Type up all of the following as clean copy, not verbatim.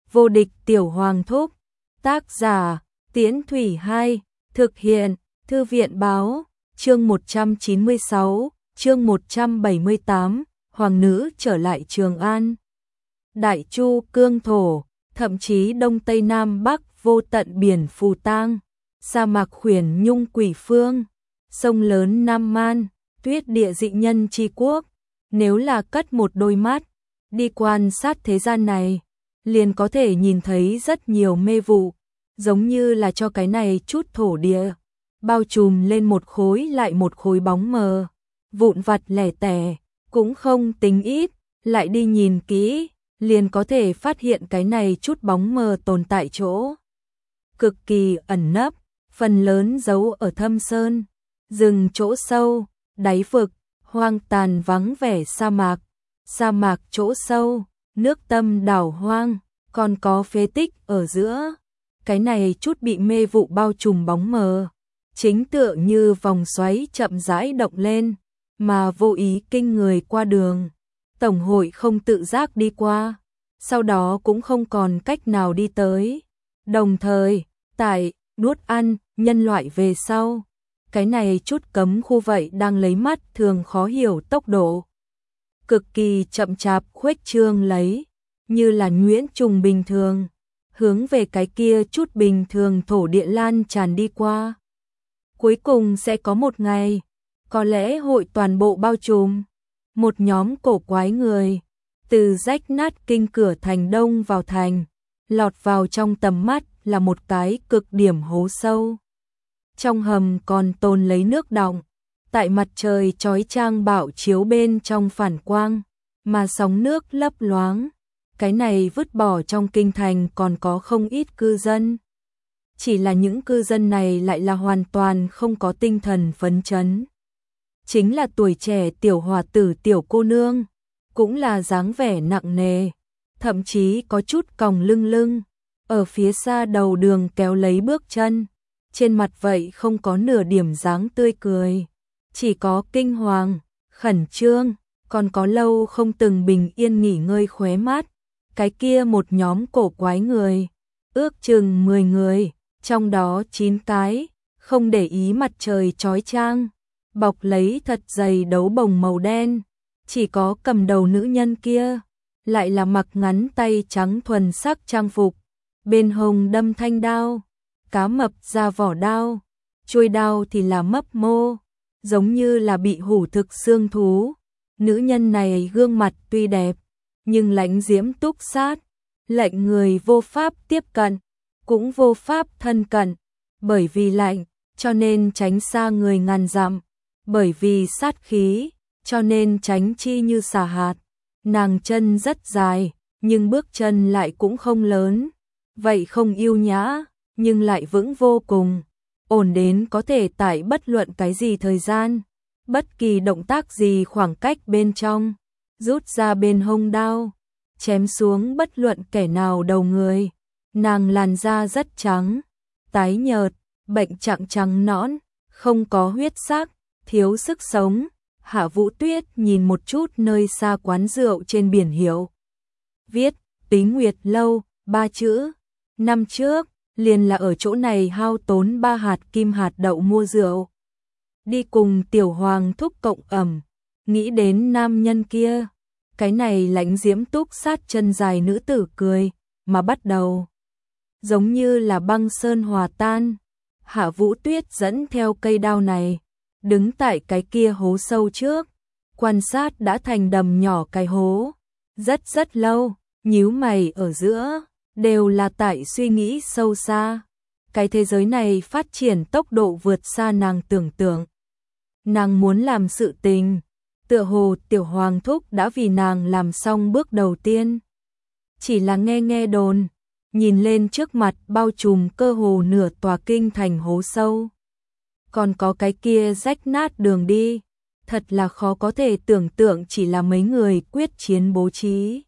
Vô địch tiểu hoàng thúc. Tác giả, Tiễn Thủy 2, thực hiện, Thư viện báo, chương 196, chương 178, Hoàng nữ trở lại Trường An. Đại Chu cương thổ, thậm chí Đông Tây Nam Bắc vô tận biển phù tang, sa mạc khuyển nhung quỷ phương, sông lớn Nam Man, tuyết địa dị nhân tri quốc. Nếu là cất một đôi mắt, đi quan sát thế gian này, liền có thể nhìn thấy rất nhiều mê vụ, giống như là cho cái này chút thổ địa, bao trùm lên một khối lại một khối bóng mờ, vụn vặt lẻ tẻ, cũng không tính ít, lại đi nhìn kỹ, liền có thể phát hiện cái này chút bóng mờ tồn tại chỗ. Cực kỳ ẩn nấp, phần lớn giấu ở thâm sơn, rừng chỗ sâu, đáy vực, hoang tàn vắng vẻ sa mạc chỗ sâu, nước tâm đảo hoang, còn có phế tích ở giữa. Cái này chút bị mê vụ bao trùm bóng mờ, chính tựa như vòng xoáy chậm rãi động lên, mà vô ý kinh người qua đường. Tổng hội không tự giác đi qua, sau đó cũng không còn cách nào đi tới. Đồng thời, tại nuốt ăn nhân loại về sau, cái này chút cấm khu vậy đang lấy mắt thường khó hiểu tốc độ cực kỳ chậm chạp khuếch trương lấy, như là nhuyễn trùng bình thường, hướng về cái kia chút bình thường thổ địa lan tràn đi qua. Cuối cùng sẽ có một ngày, có lẽ hội toàn bộ bao trùm. Một nhóm cổ quái người, từ rách nát kinh cửa thành đông vào thành, lọt vào trong tầm mắt là một cái cực điểm hố sâu. Trong hầm còn tồn lấy nước đọng, tại mặt trời chói chang bạo chiếu bên trong phản quang, mà sóng nước lấp loáng. Cái này vứt bỏ trong kinh thành còn có không ít cư dân. Chỉ là những cư dân này lại là hoàn toàn không có tinh thần phấn chấn. Chính là tuổi trẻ tiểu hòa tử tiểu cô nương, cũng là dáng vẻ nặng nề, thậm chí có chút còng lưng, ở phía xa đầu đường kéo lấy bước chân, trên mặt vậy không có nửa điểm dáng tươi cười, chỉ có kinh hoàng, khẩn trương, còn có lâu không từng bình yên nghỉ ngơi khóe mắt. Cái kia một nhóm cổ quái người, ước chừng 10 người, trong đó 9 cái, không để ý mặt trời chói chang, bọc lấy thật dày đấu bồng màu đen, chỉ có cầm đầu nữ nhân kia, lại là mặc ngắn tay trắng thuần sắc trang phục, bên hông đâm thanh đao, cá mập ra vỏ đao, chuôi đao thì là mấp mô, giống như là bị hủ thực xương thú. Nữ nhân này gương mặt tuy đẹp, nhưng lãnh diễm túc sát, lệnh người vô pháp tiếp cận, cũng vô pháp thân cận, bởi vì lạnh, cho nên tránh xa người ngàn dặm, bởi vì sát khí, cho nên tránh chi như xà hạt. Nàng chân rất dài, nhưng bước chân lại cũng không lớn, vậy không yêu nhã, nhưng lại vững vô cùng, ổn đến có thể tải bất luận cái gì thời gian, bất kỳ động tác gì khoảng cách bên trong, rút ra bên hông đao, chém xuống bất luận kẻ nào đầu người. Nàng làn da rất trắng, tái nhợt, bệnh trạng trắng nõn, không có huyết sắc, thiếu sức sống. Hạ Vũ Tuyết nhìn một chút nơi xa quán rượu trên biển hiệu, viết Túy Nguyệt lâu, 3 chữ. Năm trước, liền là ở chỗ này hao tốn 3 hạt kim hạt đậu mua rượu. Đi cùng tiểu hoàng thúc cộng ẩm, nghĩ đến nam nhân kia, cái này lãnh diễm túc sát chân dài nữ tử cười, mà bắt đầu. Giống như là băng sơn hòa tan, Hạ Vũ Tuyết dẫn theo cây đao này, đứng tại cái kia hố sâu trước, quan sát đã thành đầm nhỏ cái hố, rất lâu, nhíu mày ở giữa, đều là tại suy nghĩ sâu xa. Cái thế giới này phát triển tốc độ vượt xa nàng tưởng tượng. Nàng muốn làm sự tình, tựa hồ tiểu hoàng thúc đã vì nàng làm xong bước đầu tiên. Chỉ là nghe đồn, nhìn lên trước mặt bao trùm cơ hồ nửa tòa kinh thành hố sâu. Còn có cái kia rách nát đường đi, thật là khó có thể tưởng tượng chỉ là mấy người quyết chiến bố trí.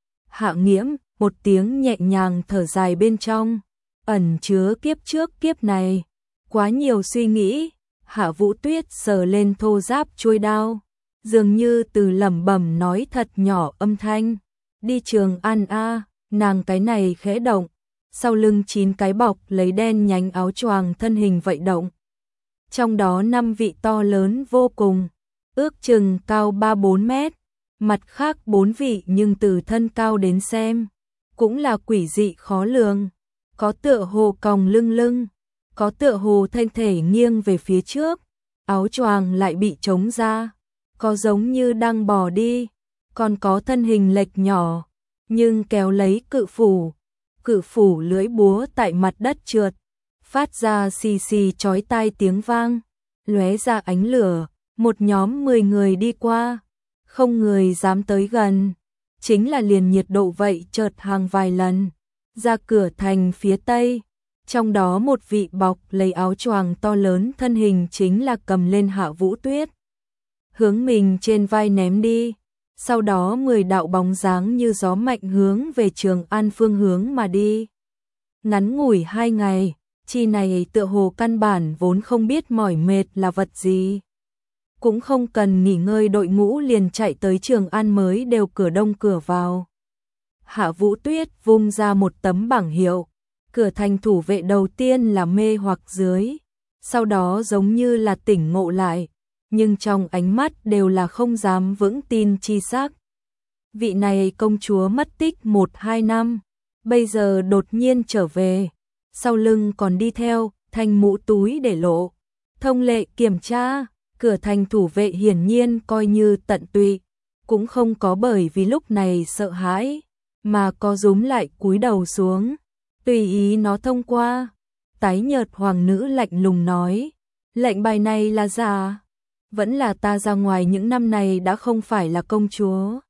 Hạ Nghiễm, một tiếng nhẹ nhàng thở dài bên trong, ẩn chứa kiếp trước kiếp này, quá nhiều suy nghĩ. Hạ Vũ Tuyết sờ lên thô giáp chuôi đao, dường như từ lẩm bẩm nói thật nhỏ âm thanh, đi Trường An a, nàng cái này khẽ động, sau lưng 9 cái bọc lấy đen nhánh áo choàng thân hình vậy động. Trong đó 5 vị to lớn vô cùng, ước chừng cao 3-4 mét, mặt khác 4 vị nhưng từ thân cao đến xem, cũng là quỷ dị khó lường, có tựa hồ còng lưng, có tựa hồ thân thể nghiêng về phía trước, áo choàng lại bị trống ra, có giống như đang bò đi, còn có thân hình lệch nhỏ, nhưng kéo lấy cự phủ lưỡi búa tại mặt đất trượt, phát ra xì xì chói tai tiếng vang, lóe ra ánh lửa, một nhóm 10 người đi qua, không người dám tới gần, chính là liền nhiệt độ vậy chợt hàng vài lần, ra cửa thành phía tây, trong đó một vị bọc lấy áo choàng to lớn thân hình chính là cầm lên Hạ Vũ Tuyết, hướng mình trên vai ném đi. Sau đó 10 đạo bóng dáng như gió mạnh hướng về Trường An phương hướng mà đi. Ngắn ngủi 2 ngày, chi này tựa hồ căn bản vốn không biết mỏi mệt là vật gì. Cũng không cần nghỉ ngơi đội ngũ liền chạy tới Trường An mới đều cửa đông cửa vào. Hạ Vũ Tuyết vung ra một tấm bảng hiệu, cửa thành thủ vệ đầu tiên là mê hoặc dưới, sau đó giống như là tỉnh ngộ lại, nhưng trong ánh mắt đều là không dám vững tin chi sắc. Vị này công chúa mất tích 1-2 năm, bây giờ đột nhiên trở về, sau lưng còn đi theo, thanh mũ túi để lộ. Thông lệ kiểm tra, cửa thành thủ vệ hiển nhiên coi như tận tụy, cũng không có bởi vì lúc này sợ hãi, mà có rúm lại cúi đầu xuống, tùy ý nó thông qua. Tái nhợt hoàng nữ lạnh lùng nói, lệnh bài này là giả. Vẫn là ta ra ngoài những năm này đã không phải là công chúa.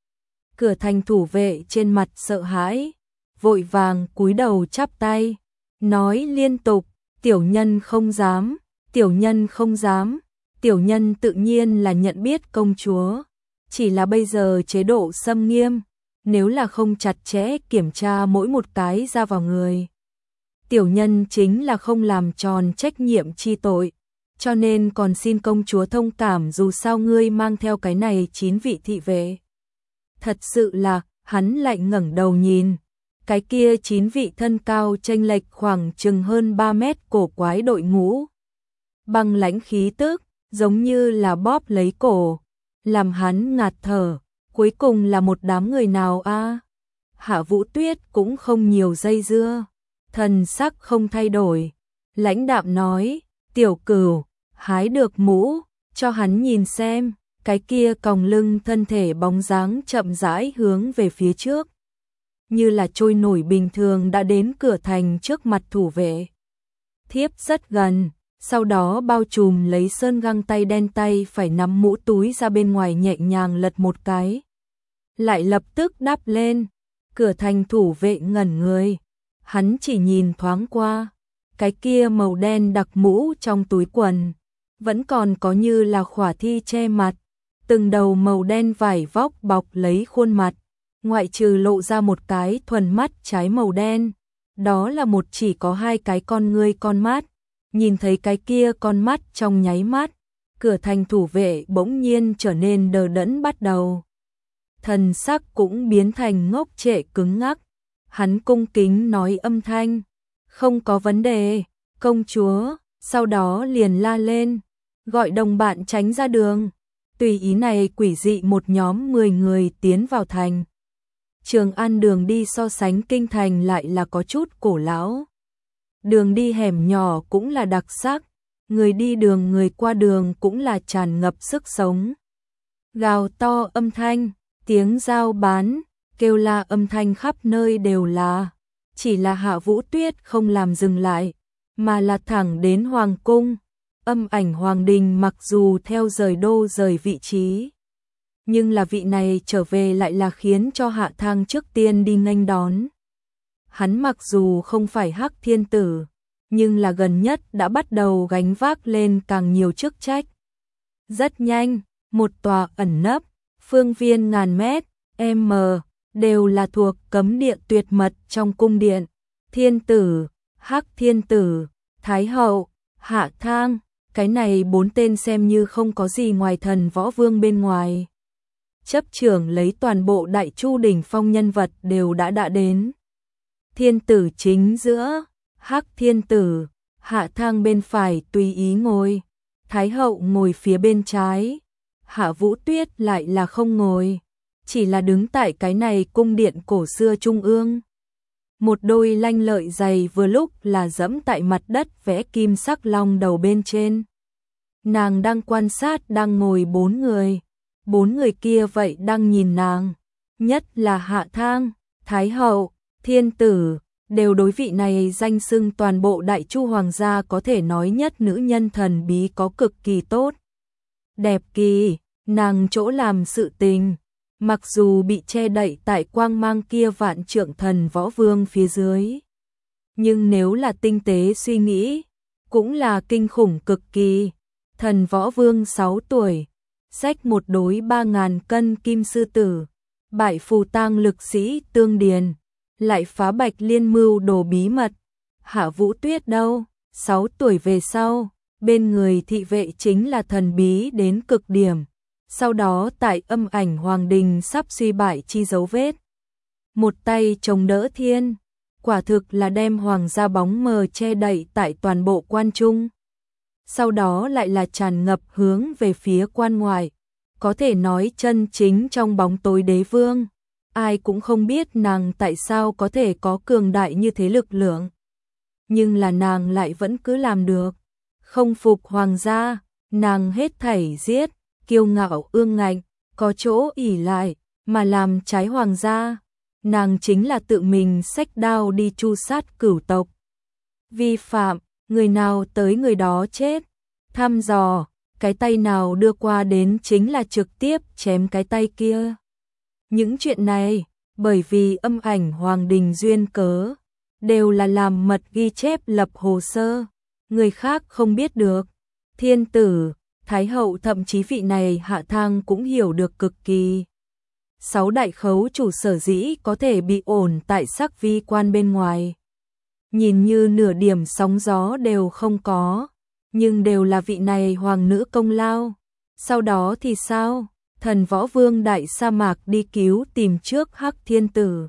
Cửa thành thủ vệ trên mặt sợ hãi, vội vàng cúi đầu chắp tay, nói liên tục, tiểu nhân không dám, tiểu nhân không dám, tiểu nhân tự nhiên là nhận biết công chúa, chỉ là bây giờ chế độ xâm nghiêm, nếu là không chặt chẽ kiểm tra mỗi một cái ra vào người. Tiểu nhân chính là không làm tròn trách nhiệm chi tội. Cho nên còn xin công chúa thông cảm dù sao ngươi mang theo cái này 9 vị thị vệ. Thật sự là, hắn lại ngẩng đầu nhìn, cái kia 9 vị thân cao chênh lệch khoảng chừng hơn 3 mét cổ quái đội ngũ. Băng lãnh khí tức, giống như là bóp lấy cổ, làm hắn ngạt thở, cuối cùng là một đám người nào a? Hạ Vũ Tuyết cũng không nhiều dây dưa, thần sắc không thay đổi, lãnh đạm nói, tiểu cửu, hái được mũ, cho hắn nhìn xem, cái kia còng lưng thân thể bóng dáng chậm rãi hướng về phía trước. Như là trôi nổi bình thường đã đến cửa thành trước mặt thủ vệ. Thiếp rất gần, sau đó bao trùm lấy sơn găng tay đen tay phải nắm mũ túi ra bên ngoài nhẹ nhàng lật một cái. Lại lập tức đắp lên, cửa thành thủ vệ ngẩn người, hắn chỉ nhìn thoáng qua. Cái kia màu đen đặc mũ trong túi quần, vẫn còn có như là khỏa thi che mặt, từng đầu màu đen vải vóc bọc lấy khuôn mặt, ngoại trừ lộ ra một cái thuần mắt trái màu đen, đó là một chỉ có 2 cái con ngươi con mắt, nhìn thấy cái kia con mắt trong nháy mắt, cửa thành thủ vệ bỗng nhiên trở nên đờ đẫn bắt đầu. Thần sắc cũng biến thành ngốc trệ cứng ngắc, hắn cung kính nói âm thanh, không có vấn đề, công chúa, sau đó liền la lên, gọi đồng bạn tránh ra đường, tùy ý này quỷ dị một nhóm 10 người tiến vào thành. Trường An đường đi so sánh kinh thành lại là có chút cổ lão. Đường đi hẻm nhỏ cũng là đặc sắc, người đi đường người qua đường cũng là tràn ngập sức sống. Gào to âm thanh, tiếng giao bán, kêu la âm thanh khắp nơi đều là. Chỉ là Hạ Vũ Tuyết không làm dừng lại, mà là thẳng đến Hoàng cung. Âm ảnh Hoàng đình mặc dù theo rời đô rời vị trí, nhưng là vị này trở về lại là khiến cho Hạ Thang trước tiên đi nghênh đón. Hắn mặc dù không phải Hắc Thiên Tử, nhưng là gần nhất đã bắt đầu gánh vác lên càng nhiều chức trách. Rất nhanh, một tòa ẩn nấp, phương viên ngàn mét, m, đều là thuộc cấm địa tuyệt mật trong cung điện. Thiên Tử, Hắc Thiên Tử, Thái Hậu, Hạ Thang, cái này 4 tên xem như không có gì ngoài thần võ vương bên ngoài. chấp trưởng lấy toàn bộ Đại Chu đỉnh phong nhân vật đều đã đến. Thiên tử chính giữa, Hắc Thiên Tử, Hạ Thang bên phải tùy ý ngồi, Thái hậu ngồi phía bên trái, Hạ Vũ Tuyết lại là không ngồi, chỉ là đứng tại cái này cung điện cổ xưa trung ương. Một đôi lanh lợi giày vừa lúc là dẫm tại mặt đất vẽ kim sắc long đầu bên trên. Nàng đang quan sát đang ngồi 4 người. 4 người kia vậy đang nhìn nàng. Nhất là Hạ Thang, Thái hậu, Thiên tử, đều đối vị này danh xưng toàn bộ Đại Chu hoàng gia có thể nói nhất nữ nhân thần bí có cực kỳ tốt. Đẹp kỳ, nàng chỗ làm sự tình. Mặc dù bị che đậy tại quang mang kia vạn trượng thần võ vương phía dưới. Nhưng nếu là tinh tế suy nghĩ, cũng là kinh khủng cực kỳ. Thần võ vương 6 tuổi, xách một đối 3.000 cân kim sư tử, bại phù tang lực sĩ Tương Điền, lại phá Bạch Liên mưu đồ bí mật. Hạ Vũ Tuyết đâu, 6 tuổi về sau, bên người thị vệ chính là thần bí đến cực điểm. Sau đó tại Âm Ảnh Hoàng Đình sắp suy bại chi dấu vết. Một tay chống đỡ thiên, quả thực là đem hoàng gia bóng mờ che đậy tại toàn bộ quan trung. Sau đó lại là tràn ngập hướng về phía quan ngoại, có thể nói chân chính trong bóng tối đế vương. Ai cũng không biết nàng tại sao có thể có cường đại như thế lực lượng. Nhưng là nàng lại vẫn cứ làm được. Không phục hoàng gia, nàng hết thảy giết. Kiêu ngạo ương ngạnh, có chỗ ỷ lại, mà làm trái hoàng gia, nàng chính là tự mình xách đao đi tru sát cửu tộc. Vi phạm, người nào tới người đó chết, thăm dò, cái tay nào đưa qua đến chính là trực tiếp chém cái tay kia. Những chuyện này, bởi vì Âm Ảnh Hoàng Đình duyên cớ, đều là làm mật ghi chép lập hồ sơ, người khác không biết được. Thiên tử, Thái hậu thậm chí vị này Hạ Thang cũng hiểu được cực kỳ. 6 đại khấu chủ sở dĩ có thể bị ổn tại sắc vi quan bên ngoài. Nhìn như nửa điểm sóng gió đều không có, nhưng đều là vị này hoàng nữ công lao. Sau đó thì sao? Thần võ vương đại sa mạc đi cứu tìm trước Hắc Thiên Tử.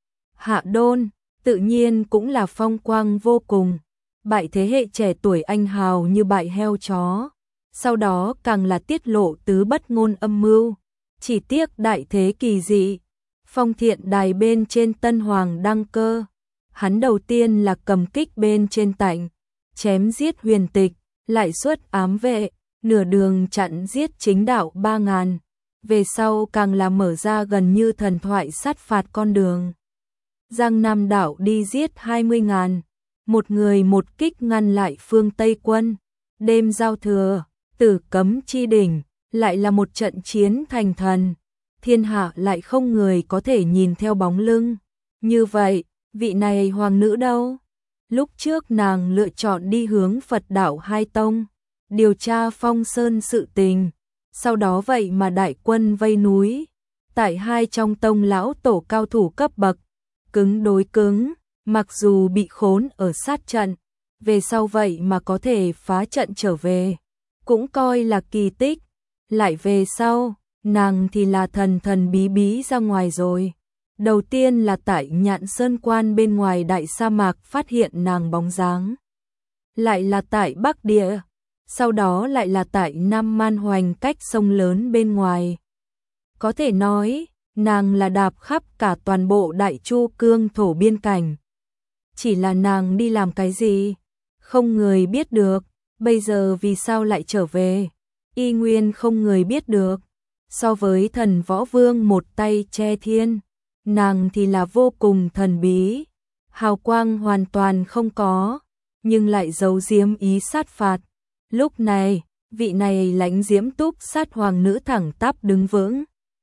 Hạ Đôn, tự nhiên cũng là phong quang vô cùng. Bại thế hệ trẻ tuổi anh hào như bại heo chó. Sau đó càng là tiết lộ tứ bất ngôn âm mưu, chỉ tiếc đại thế kỳ dị. Phong Thiện đài bên trên Tân Hoàng đăng cơ, hắn đầu tiên là cầm kích bên trên tạnh, chém giết Huyền Tịch, lại xuất ám vệ, nửa đường chặn giết chính đạo 3.000, về sau càng là mở ra gần như thần thoại sát phạt con đường. Giang Nam đảo đi giết 20.000, một người một kích ngăn lại phương Tây quân, đêm giao thừa. Tử Cấm Chi Đỉnh, lại là một trận chiến thành thần, thiên hạ lại không người có thể nhìn theo bóng lưng. Như vậy, vị này hoàng nữ đâu? Lúc trước nàng lựa chọn đi hướng Phật đạo Hai Tông, điều tra Phong Sơn sự tình, sau đó vậy mà đại quân vây núi, tại hai trong tông lão tổ cao thủ cấp bậc, cứng đối cứng, mặc dù bị khốn ở sát trận, về sau vậy mà có thể phá trận trở về. Cũng coi là kỳ tích. Lại về sau, nàng thì là thần bí bí ra ngoài rồi. Đầu tiên là tại Nhạn Sơn Quan bên ngoài đại sa mạc phát hiện nàng bóng dáng. Lại là tại Bắc Địa. Sau đó lại là tại Nam Man Hoành cách sông lớn bên ngoài. Có thể nói, nàng là đạp khắp cả toàn bộ Đại Chu cương thổ biên cảnh. Chỉ là nàng đi làm cái gì? Không người biết được. Bây giờ vì sao lại trở về? Y nguyên không người biết được. So với thần võ vương một tay che thiên, nàng thì là vô cùng thần bí. Hào quang hoàn toàn không có, nhưng lại giấu giếm ý sát phạt. Lúc này, vị này lãnh diễm túc sát hoàng nữ thẳng tắp đứng vững.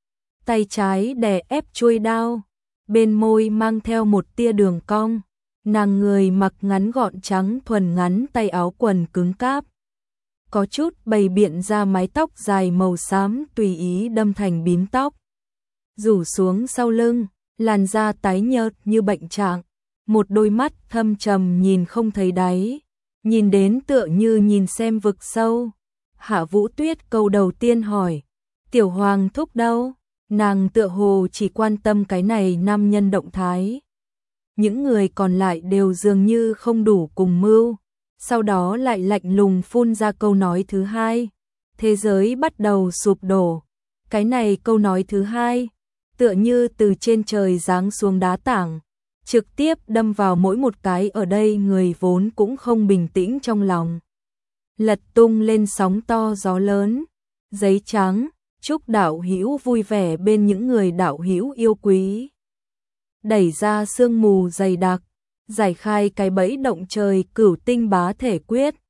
Tay trái đè ép chuôi đao, bên môi mang theo một tia đường cong. Nàng người mặc ngắn gọn trắng thuần ngắn tay áo quần cứng cáp. Có chút bày biện ra mái tóc dài màu xám tùy ý đâm thành bím tóc. Rủ xuống sau lưng, làn da tái nhợt như bệnh trạng. Một đôi mắt thâm trầm nhìn không thấy đáy. Nhìn đến tựa như nhìn xem vực sâu. Hạ Vũ Tuyết câu đầu tiên hỏi. Tiểu hoàng thúc đâu? Nàng tựa hồ chỉ quan tâm cái này nam nhân động thái. Những người còn lại đều dường như không đủ cùng mưu, sau đó lại lạnh lùng phun ra câu nói thứ hai. Thế giới bắt đầu sụp đổ. Cái này câu nói thứ hai, tựa như từ trên trời giáng xuống đá tảng, trực tiếp đâm vào mỗi một cái ở đây người vốn cũng không bình tĩnh trong lòng. Lật tung lên sóng to gió lớn. Giấy trắng, chúc đạo hữu vui vẻ bên những người đạo hữu yêu quý. Đẩy ra sương mù dày đặc, giải khai cái bẫy động trời cửu tinh bá thể quyết.